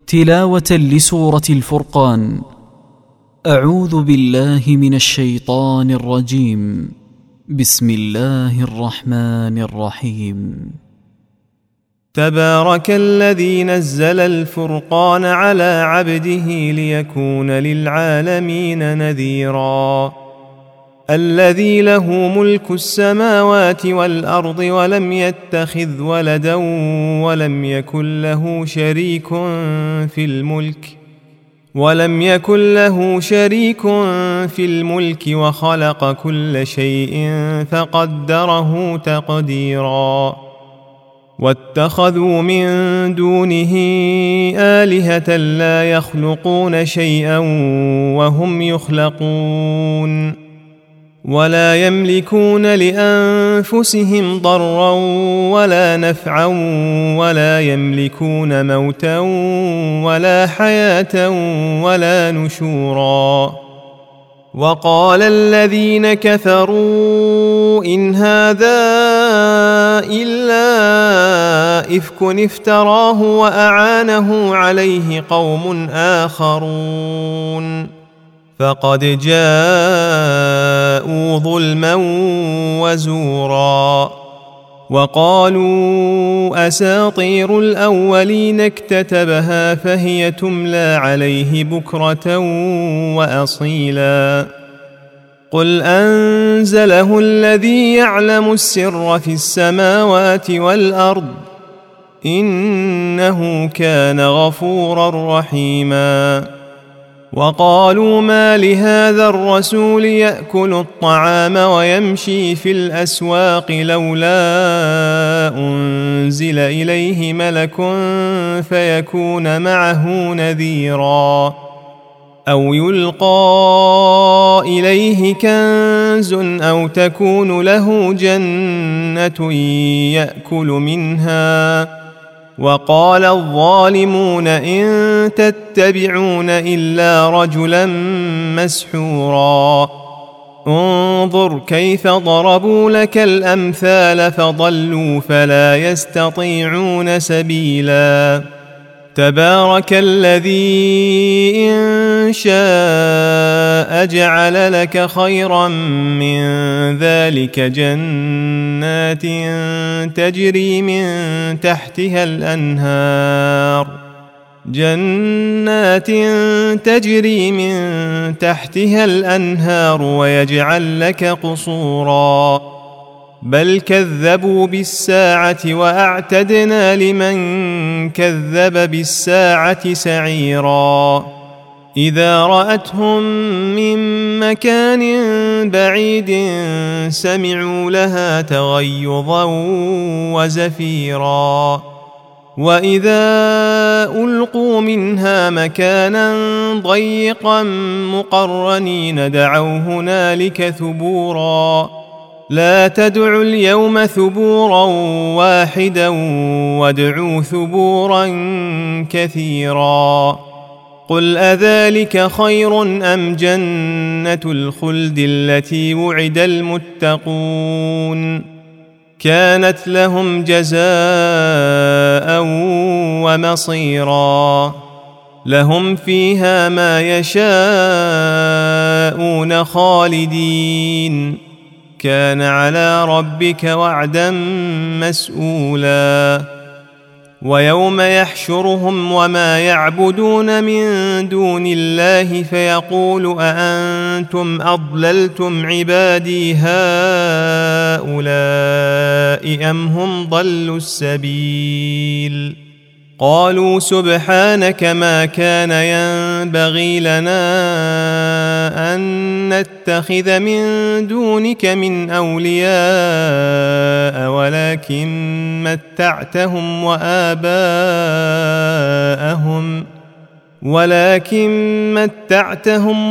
تلاوة لسورة الفرقان. أعوذ بالله من الشيطان الرجيم. بسم الله الرحمن الرحيم. تبارك الذي نزل الفرقان على عبده ليكون للعالمين نذيرا. الذي له ملك السماوات والأرض ولم يتخذ ولدا ولم يكن له شريك في الملك وخلق كل شيء فقدره تقديرا. واتخذوا من دونه آلهة لا يخلقون شيئا وهم يخلقون ولا يملكون لأنفسهم ضرا ولا نفعا ولا يملكون موتا ولا حياة ولا نشورا. وقال الذين كفروا إن هذا إلا إفك افتراه وأعانه عليه قوم آخرون فقد جاءوا ظلما وزورا. وقالوا أساطير الأولين اكتتبها فهي تملى عليه بكرة وأصيلا. قل أنزله الذي يعلم السر في السماوات والأرض إنه كان غفورا رحيما. وقالوا ما لهذا الرسول يأكل الطعام ويمشي في الأسواق لولا أنزل إليه ملك فيكون معه نذيرا. أو يلقى إليه كنز أو تكون له جنة يأكل منها. وقال الظالمون إن تتبعون إلا رجلا مسحورا. انظر كيف ضربوا لك الأمثال فضلوا فلا يستطيعون سبيلا. تبارك الذي إن شاء جعل لك خيرا من ذلك جنات تجري من تحتها الأنهار ويجعل لك قصورا. بل كذبوا بالساعة وأعتدنا لمن كذب بالساعة سعيرا. إذا رأتهم من مكان بعيد سمعوا لها تغيظا وزفيرا. وإذا ألقوا منها مكانا ضيقا مقرنين دعوا هنالك ثبورا. لا تدعوا اليوم ثبورا واحدا وادعوا ثبورا كثيرا. قل أذلك خير أم جنة الخلد التي وعد المتقون كانت لهم جزاء ومصيرا. لهم فيها ما يشاءون خالدين كان على ربك وعدا مسؤولا. ويوم يحشرهم وما يعبدون من دون الله فيقول أأنتم أضللتم عبادي هؤلاء أم هم ضلوا السبيل. قالوا سبحانك ما كان ينبغي لنا أن نتخذ من دونك من أولياء ولكن متعتهم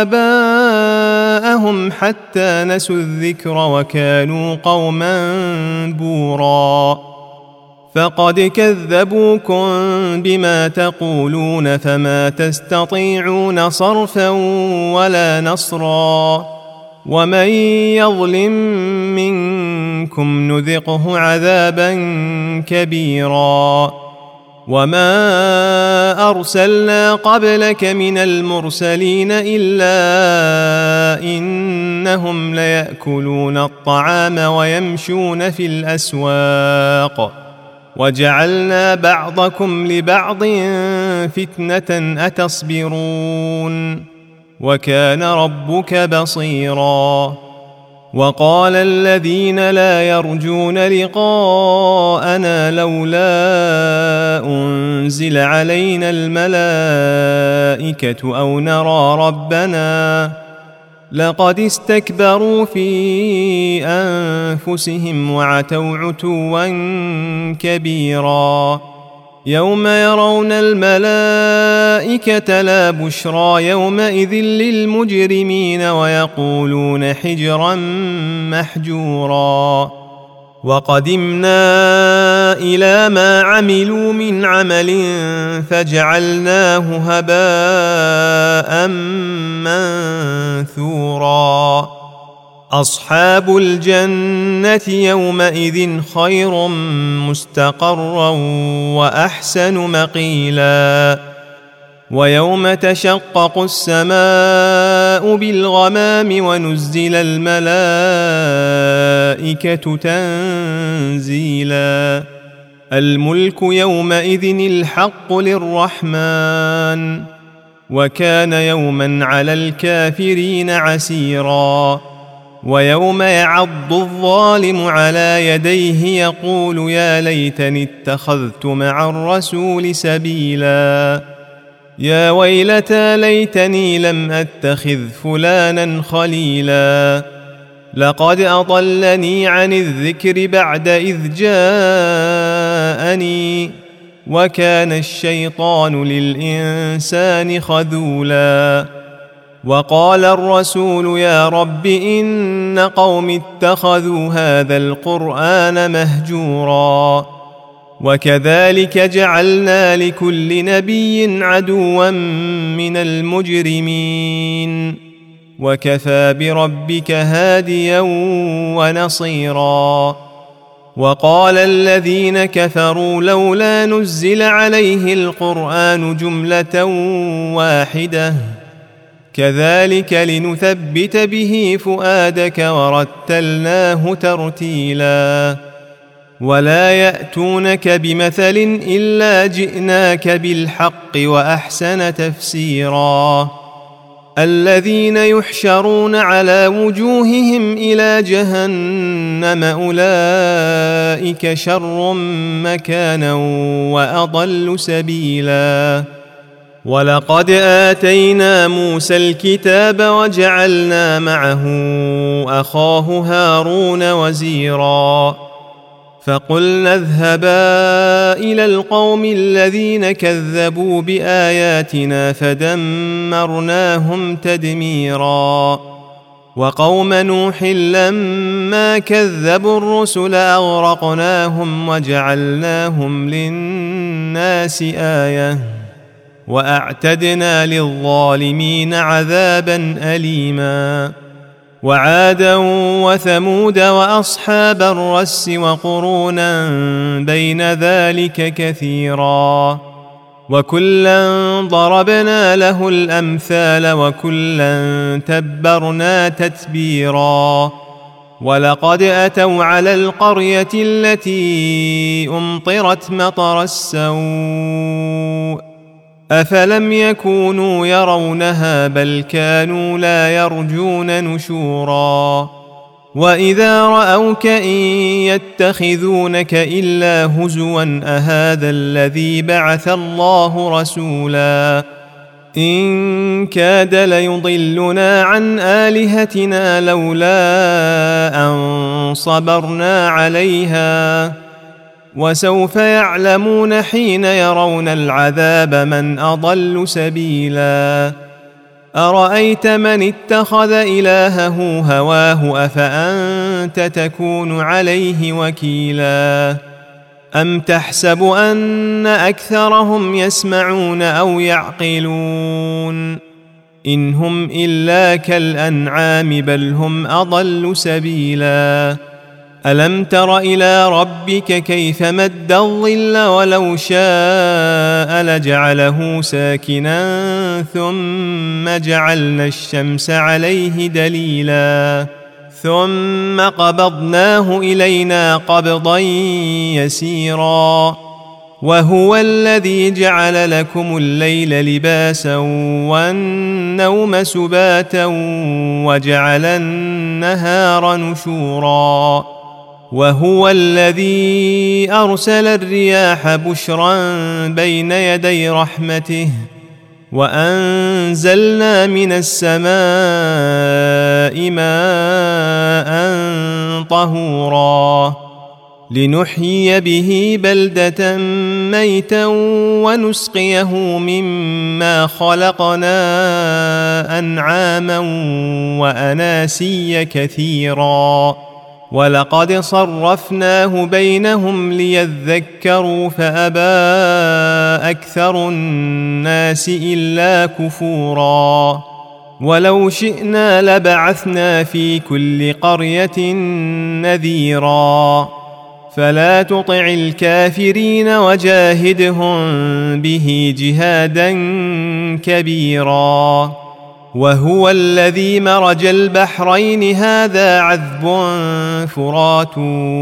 وآباءهم حتى نسوا الذكر وكانوا قوما بورا. فقد كذبوكم بما تقولون فما تستطيعون صرفا ولا نصرا. ومن يظلم منكم نذقه عذابا كبيرا. وما أرسلنا قبلك من المرسلين إلا إنهم ليأكلون الطعام ويمشون في الأسواق وجعلنا بعضكم لبعض فتنة أتصبرون وكان ربك بصيرا. وقال الذين لا يرجون لقاءنا لولا أنزل علينا الملائكة أو نرى ربنا لقد استكبروا في أنفسهم وعتوا عتوا كبيرا. يوم يرون الملائكة لا بشرى يومئذ للمجرمين ويقولون حجرا محجورا. وقدمنا إلى ما عملوا من عمل فجعلناه هباء منثورا. أصحاب الجنة يومئذ خير مستقرا وأحسن مقيلا. ويوم تشقق السماء بالغمام ونزل الملائكة تنزيلا. الملك يومئذ الحق للرحمن وكان يوما على الكافرين عسيرا. ويوم يعض الظالم على يديه يقول يا ليتني اتخذت مع الرسول سبيلا. يا ويلتى ليتني لم أتخذ فلانا خليلا لقد أضلني عن الذكر بعد إذ جاءني وكان الشيطان للإنسان خذولا. وقال الرسول يا رب إن قوم اتخذوا هذا القرآن مهجورا. وكذلك جعلنا لكل نبي عدوا من المجرمين وكفى بربك هاديا ونصيرا. وقال الذين كفروا لولا نزل عليه القرآن جملة واحدة كذلك لنثبت به فؤادك ورتلناه ترتيلا. ولا يأتونك بمثل إلا جئناك بالحق وأحسن تفسيرا. الذين يحشرون على وجوههم إلى جهنم أولئك شر مكانا وأضل سبيلا. ولقد آتينا موسى الكتاب وجعلنا معه أخاه هارون وزيرا. فقلنا اذهبا إلى القوم الذين كذبوا بآياتنا فدمرناهم تدميرا. وقوم نوح لما كذبوا الرسل أغرقناهم وجعلناهم للناس آية وأعتدنا للظالمين عذابا أليما. وعادا وثمود وأصحاب الرس وقرونا بين ذلك كثيرا. وكلا ضربنا له الأمثال وكلا تبرنا تتبيرا. ولقد أتوا على القرية التي أمطرت مطر السوء أفلم يكونوا يرونها بل كانوا لا يرجون نشورا. وإذا رأوك إن يتخذونك إلا هزوا أهذا الذي بعث الله رسولا إن كاد ليضلنا عن آلهتنا لولا أن صبرنا عليها وسوف يعلمون حين يرون العذاب من أضل سبيلا. أرأيت من اتخذ إلهه هواه أفأنت تكون عليه وكيلا. أم تحسب أن أكثرهم يسمعون أو يعقلون إن هم إلا كالأنعام بل هم أضل سبيلا. ألم تر إلى ربك كيف مد الظل ولو شاء لجعله ساكنا ثم جعلنا الشمس عليه دليلا ثم قبضناه إلينا قبضا يسيرا وهو الذي جعل لكم الليل لباسا والنوم سباتا وجعل النهار نشورا وهو الذي أرسل الرياح بشرا بين يدي رحمته وأنزلنا من السماء ماء طهورا لنحيي به بلدة ميتا ونسقيه مما خلقنا أنعاما وأناسيا كثيرا ولقد صرفناه بينهم ليذكروا فأبى أكثر الناس إلا كفورا ولو شئنا لبعثنا في كل قرية نذيرا فلا تطع الكافرين وجاهدهم به جهادا كبيرا وهو الذي مرج البحرين هذا عذب فرات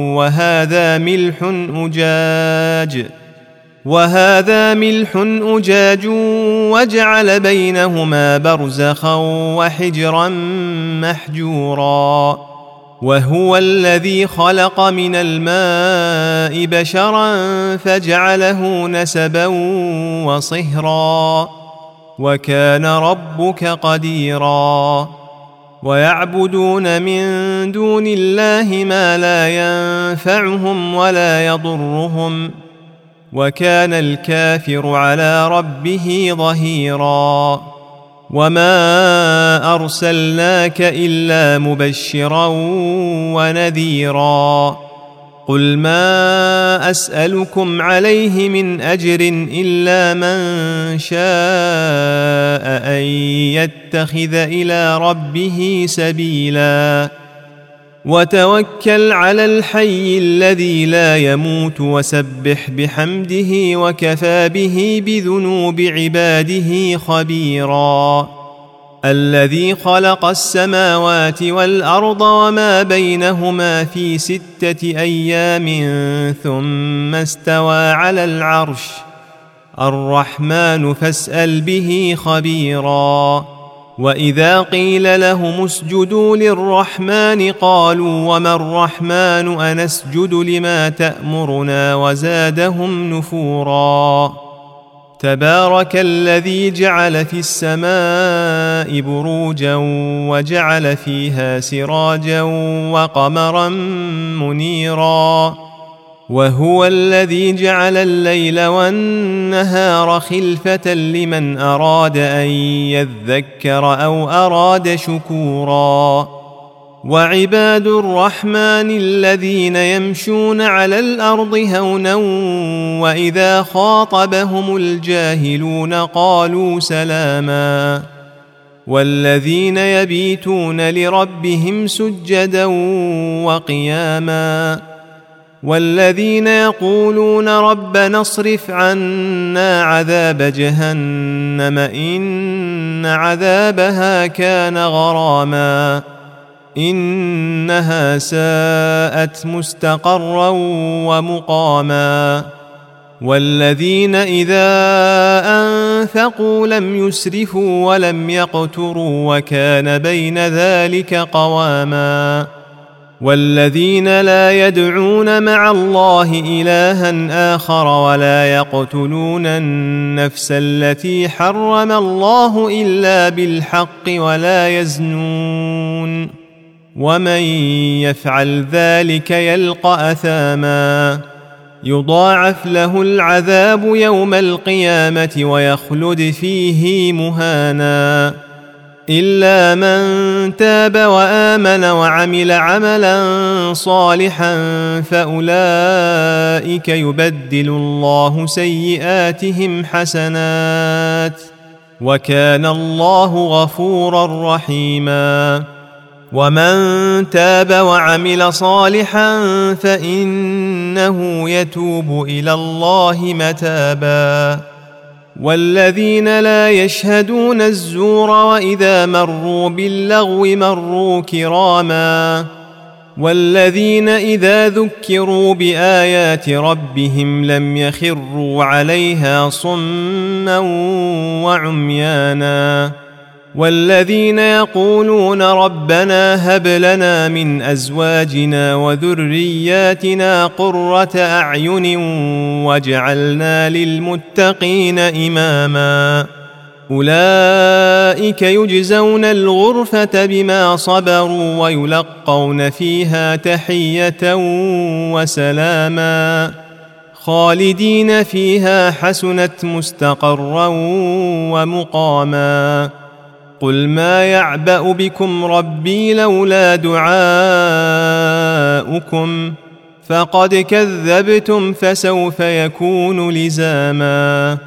وهذا ملح أجاج وجعل بينهما برزخا وحجرا محجورا وهو الذي خلق من الماء بشرا فجعله نسبا وصهرا وكان ربك قديرا ويعبدون من دون الله ما لا ينفعهم ولا يضرهم وكان الكافر على ربه ظهيرا وما أرسلناك إلا مبشرا ونذيرا قل ما أسألكم عليه من أجر إلا من شاء أن يتخذ إلى ربه سبيلا وتوكل على الحي الذي لا يموت وسبح بحمده وكفى به بذنوب عباده خبيرا الذي خلق السماوات والأرض وما بينهما في 6 أيام ثم استوى على العرش الرحمن فاسأل به خبيرا وإذا قيل لهم اسجدوا للرحمن قالوا وما الرحمن أنسجد لما تأمرنا وزادهم نفورا تبارك الذي جعل في السماء بروجا وجعل فيها سراجا وقمرا منيرا وهو الذي جعل الليل والنهار خلفة لمن أراد أن يذكر أو أراد شكورا وعباد الرحمن الذين يمشون على الأرض هونا وإذا خاطبهم الجاهلون قالوا سلاما والذين يبيتون لربهم سجدا وقياما والذين يقولون ربنا اصرف عنا عذاب جهنم إن عذابها كان غراما إنها ساءت مستقرا ومقاما والذين إذا أنفقوا لم يسرفوا ولم يقتروا وكان بين ذلك قواما والذين لا يدعون مع الله إلها آخر ولا يقتلون النفس التي حرم الله إلا بالحق ولا يزنون ومن يفعل ذلك يلقى أثاما يضاعف له العذاب يوم القيامة ويخلد فيه مهانا إلا من تاب وآمن وعمل عملا صالحا فأولئك يبدل الله سيئاتهم حسنات وكان الله غفورا رحيما ومن تاب وعمل صالحا فإنه يتوب إلى الله متابا والذين لا يشهدون الزور وإذا مروا باللغو مروا كراما والذين إذا ذكروا بآيات ربهم لم يخروا عليها صما وعميانا والذين يقولون ربنا هب لنا من أزواجنا وذرياتنا قرة أعين واجعلنا للمتقين إماما أولئك يجزون الغرفة بما صبروا ويلقون فيها تحية وسلاما خالدين فيها حسنت مستقرا ومقاما قل ما يعبأ بكم ربي لولا دعاؤكم فقد كذبتم فسوف يكون لزاما